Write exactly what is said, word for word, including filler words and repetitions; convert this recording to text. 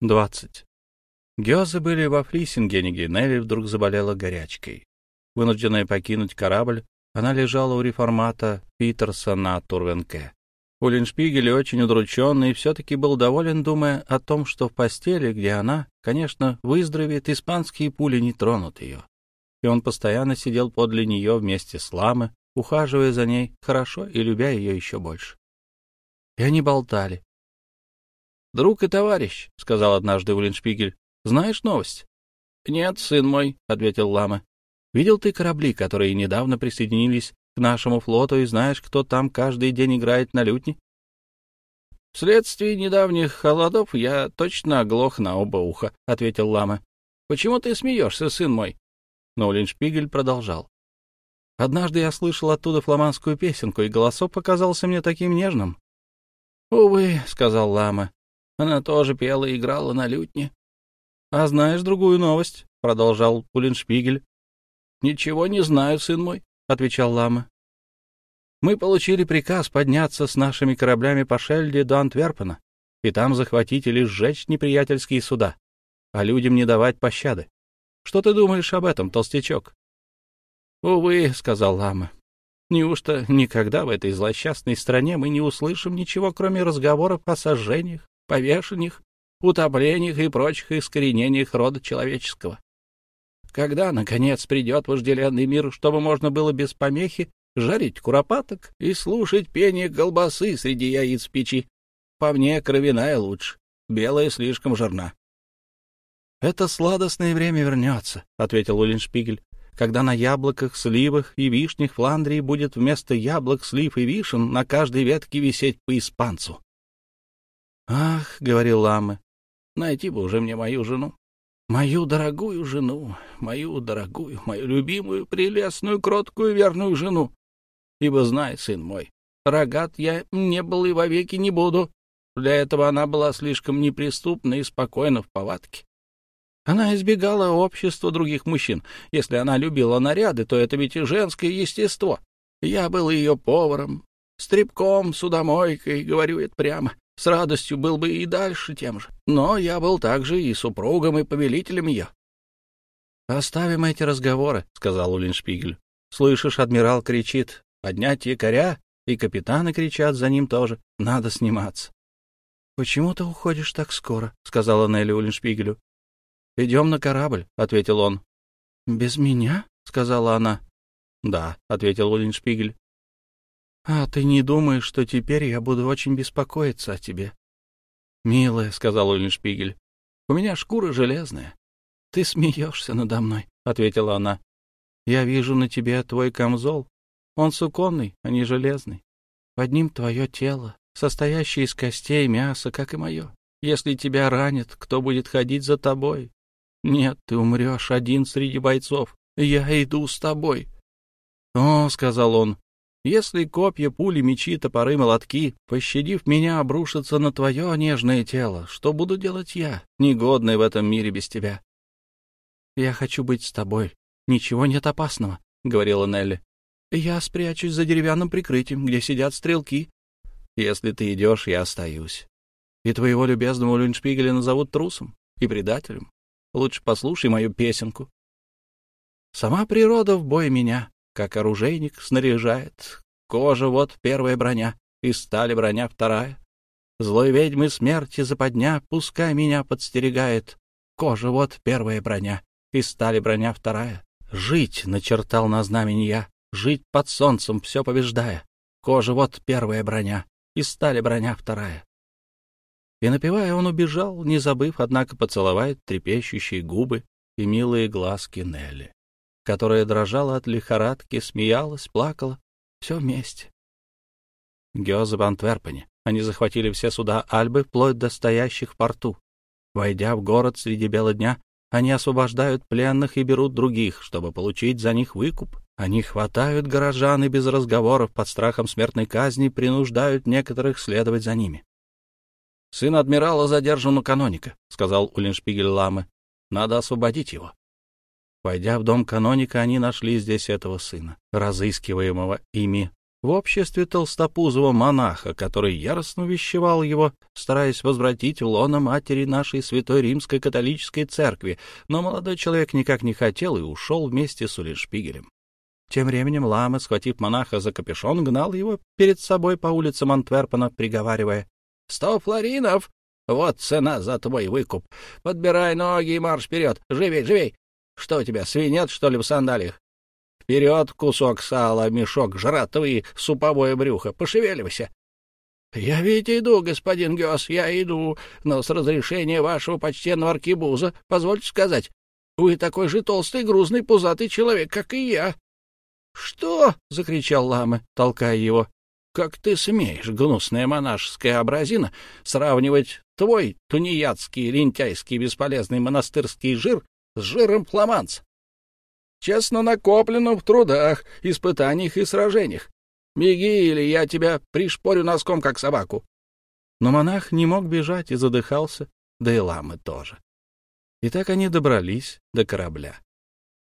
двадцать. Гёзы были во Флиссингене, Нелли вдруг заболела горячкой. Вынужденная покинуть корабль, она лежала у реформата Питерса на Турвенке. Уллиншпигель, очень удрученный, все-таки был доволен, думая о том, что в постели, где она, конечно, выздоровеет, испанские пули не тронут ее. И он постоянно сидел подле нее вместе с Ламой, ухаживая за ней хорошо и любя ее еще больше. И они болтали. «Друг и товарищ», — сказал однажды Уллиншпигель, — «знаешь новость?» «Нет, сын мой», — ответил Лама. «Видел ты корабли, которые недавно присоединились к нашему флоту, и знаешь, кто там каждый день играет на лютне?» «Вследствие недавних холодов я точно оглох на оба уха», — ответил Лама. «Почему ты смеешься, сын мой?» Но Уллиншпигель продолжал. «Однажды я слышал оттуда фламандскую песенку, и голосок показался мне таким нежным». «Увы», — сказал Лама, — «она тоже пела и играла на лютне». «А знаешь другую новость?» — продолжал Уллиншпигель. «Ничего не знаю, сын мой», — отвечал Лама. «Мы получили приказ подняться с нашими кораблями по Шельде до Антверпена, и там захватить или сжечь неприятельские суда, а людям не давать пощады. Что ты думаешь об этом, толстячок?» «Увы», — сказал Лама, — «неужто никогда в этой злосчастной стране мы не услышим ничего, кроме разговоров о сожжениях, повешениях, утоплениях и прочих искоренениях рода человеческого? Когда, наконец, придет вожделенный мир, чтобы можно было без помехи жарить куропаток и слушать пение колбасы среди яиц в печи? По мне, кровяная лучше, белая слишком жирна». «Это сладостное время вернется», — ответил Уллиншпигель, «когда на яблоках, сливах и вишнях Фландрии будет вместо яблок, слив и вишен на каждой ветке висеть по испанцу». «Ах», — говорил Лама, — «найти бы уже мне мою жену, мою дорогую жену, мою дорогую, мою любимую, прелестную, кроткую, верную жену. Ибо знай, сын мой, рогат я не был и вовеки не буду. Для этого она была слишком неприступна и спокойна в повадке. Она избегала общества других мужчин. Если она любила наряды, то это ведь и женское естество. Я был ее поваром, стрепком, судомойкой, говорю это прямо. С радостью был бы и дальше тем же. Но я был также и супругом, и повелителем ее». «Оставим эти разговоры», — сказал Уллиншпигель. «Слышишь, адмирал кричит: поднять якоря, и капитаны кричат за ним тоже. Надо сниматься». «Почему ты уходишь так скоро?» — сказала Нелли Уллиншпигелю. «Идем на корабль», — ответил он. «Без меня?» — сказала она. «Да», — ответил Уллиншпигель. «А ты не думаешь, что теперь я буду очень беспокоиться о тебе?» «Милая», — сказал Уллиншпигель, — «у меня шкура железная». «Ты смеешься надо мной», — ответила она. «Я вижу на тебе твой камзол. Он суконный, а не железный. Под ним твое тело, состоящее из костей и мяса, как и мое. Если тебя ранят, кто будет ходить за тобой? Нет, ты умрешь один среди бойцов. Я иду с тобой». «О», — сказал он, — «если копья, пули, мечи, топоры, молотки, пощадив меня, обрушатся на твое нежное тело, что буду делать я, негодный в этом мире без тебя?» «Я хочу быть с тобой. Ничего нет опасного», — говорила Нелли. «Я спрячусь за деревянным прикрытием, где сидят стрелки. Если ты идешь, я остаюсь. И твоего любезного Уллиншпигеля назовут трусом и предателем. Лучше послушай мою песенку. Сама природа в бой меня, как оружейник, снаряжает. Кожа — вот первая броня, из стали броня вторая. Злой ведьмы смерти западня, пускай меня подстерегает. Кожа — вот первая броня, из стали броня вторая. Жить начертал на знамени я, жить под солнцем, все побеждая. Кожа — вот первая броня, из стали броня вторая. И, напевая, он убежал, не забыв, однако, поцеловать трепещущие губы и милые глазки Нелли, которая дрожала от лихорадки, смеялась, плакала, все вместе. Гёзы в Антверпене. Они захватили все суда Альбы, вплоть до стоящих в порту. Войдя в город среди бела дня, они освобождают пленных и берут других, чтобы получить за них выкуп. Они хватают горожан и без разговоров под страхом смертной казни принуждают некоторых следовать за ними. «Сын адмирала задержан у каноника», — сказал Уллиншпигель Ламы. «Надо освободить его». Войдя в дом каноника, они нашли здесь этого сына, разыскиваемого ими в обществе толстопузого монаха, который яростно увещевал его, стараясь возвратить в лоно матери нашей святой римской католической церкви, но молодой человек никак не хотел и ушел вместе с Уллиншпигелем. Тем временем лама, схватив монаха за капюшон, гнал его перед собой по улицам Антверпена, приговаривая: «Сто флоринов! Вот цена за твой выкуп! Подбирай ноги и марш вперед! Живей, живей! Что у тебя, свинет, что ли, в сандалиях? Вперед, кусок сала, мешок жратвы и суповое брюхо! Пошевеливайся!» «Я ведь иду, господин Гёс, я иду, но с разрешения вашего почтенного аркебуза, позвольте сказать, вы такой же толстый, грузный, пузатый человек, как и я». «Что?» — закричал лама, толкая его. «Как ты смеешь, гнусная монашеская образина, сравнивать твой тунеядский, лентяйский, бесполезный монастырский жир с жиром фламандца, честно накопленным в трудах, испытаниях и сражениях? Беги, или я тебя пришпорю носком, как собаку». Но монах не мог бежать и задыхался, да и ламы тоже. И так они добрались до корабля.